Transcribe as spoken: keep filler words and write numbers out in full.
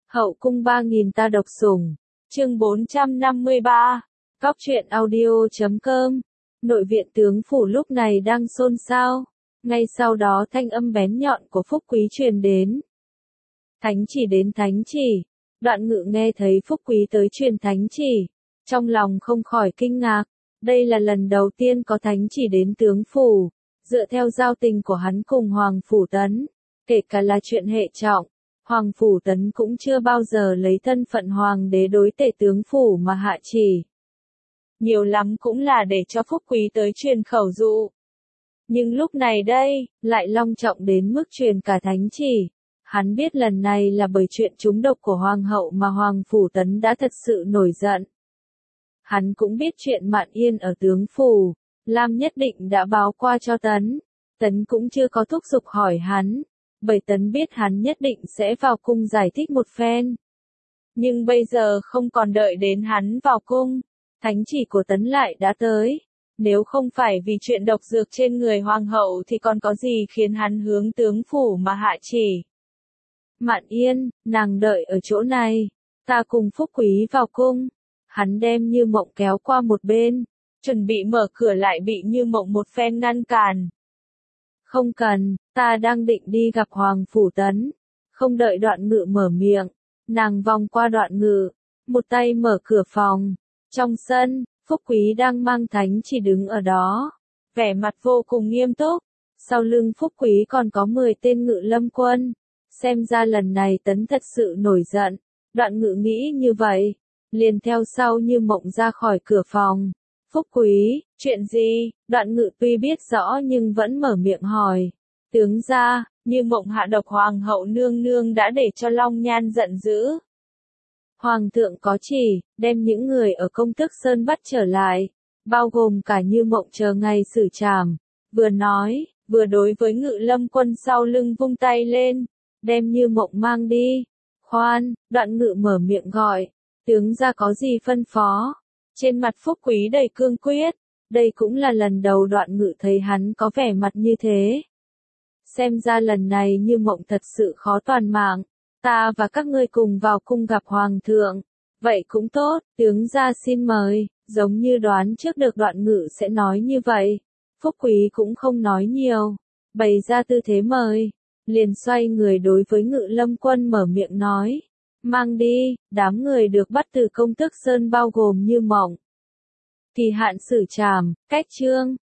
Hậu cung ba nghìn ta độc sủng, chương bốn trăm năm mươi ba, Cóc truyện audio chấm com. Nội viện tướng phủ lúc này đang xôn xao, ngay sau đó thanh âm bén nhọn của Phúc Quý truyền đến. Thánh chỉ đến thánh chỉ, Đoạn Ngự nghe thấy Phúc Quý tới truyền thánh chỉ, trong lòng không khỏi kinh ngạc, đây là lần đầu tiên có thánh chỉ đến tướng phủ, dựa theo giao tình của hắn cùng Hoàng Phủ Tấn, kể cả là chuyện hệ trọng. Hoàng Phủ Tấn cũng chưa bao giờ lấy thân phận hoàng đế đối tể tướng phủ mà hạ chỉ. Nhiều lắm cũng là để cho Phúc Quý tới truyền khẩu dụ. Nhưng lúc này đây, lại long trọng đến mức truyền cả thánh chỉ. Hắn biết lần này là bởi chuyện trúng độc của Hoàng hậu mà Hoàng Phủ Tấn đã thật sự nổi giận. Hắn cũng biết chuyện Mạn Yên ở tướng phủ, Lam nhất định đã báo qua cho Tấn. Tấn cũng chưa có thúc giục hỏi hắn. Bởi Tấn biết hắn nhất định sẽ vào cung giải thích một phen. Nhưng bây giờ không còn đợi đến hắn vào cung, thánh chỉ của Tấn lại đã tới. Nếu không phải vì chuyện độc dược trên người hoàng hậu thì còn có gì khiến hắn hướng tướng phủ mà hạ chỉ. Mạn Yên, nàng đợi ở chỗ này, ta cùng Phúc Quý vào cung. Hắn đem Như Mộng kéo qua một bên, chuẩn bị mở cửa lại bị Như Mộng một phen ngăn cản. Không cần, ta đang định đi gặp Hoàng Phủ Tấn. Không đợi Đoạn Ngự mở miệng, nàng vòng qua Đoạn Ngự, một tay mở cửa phòng. Trong sân, Phúc Quý đang mang thánh chỉ đứng ở đó, vẻ mặt vô cùng nghiêm túc. Sau lưng Phúc Quý còn có mười tên ngự lâm quân. Xem ra lần này Tấn thật sự nổi giận. Đoạn Ngự nghĩ như vậy, liền theo sau Như Mộng ra khỏi cửa phòng. Phúc Quý, chuyện gì? Đoạn Ngự tuy biết rõ nhưng vẫn mở miệng hỏi. Tướng gia, Như Mộng hạ độc Hoàng hậu nương nương đã để cho Long Nhan giận dữ. Hoàng thượng có chỉ, đem những người ở Công Tước Sơn bắt trở lại, bao gồm cả Như Mộng chờ ngày xử trảm. Vừa nói, vừa đối với ngự lâm quân sau lưng vung tay lên, đem Như Mộng mang đi. Khoan, Đoạn Ngự mở miệng gọi, tướng gia có gì phân phó? Trên mặt Phúc Quý đầy cương quyết, đây cũng là lần đầu Đoạn Ngự thấy hắn có vẻ mặt như thế. Xem ra lần này Như Mộng thật sự khó toàn mạng, ta và các ngươi cùng vào cung gặp Hoàng thượng. Vậy cũng tốt, tướng gia xin mời, giống như đoán trước được Đoạn Ngự sẽ nói như vậy. Phúc Quý cũng không nói nhiều, bày ra tư thế mời, liền xoay người đối với ngự lâm quân mở miệng nói. Mang đi, đám người được bắt từ Công Tước Sơn bao gồm Như Mộng. Kỳ hạn xử trảm, cách chương,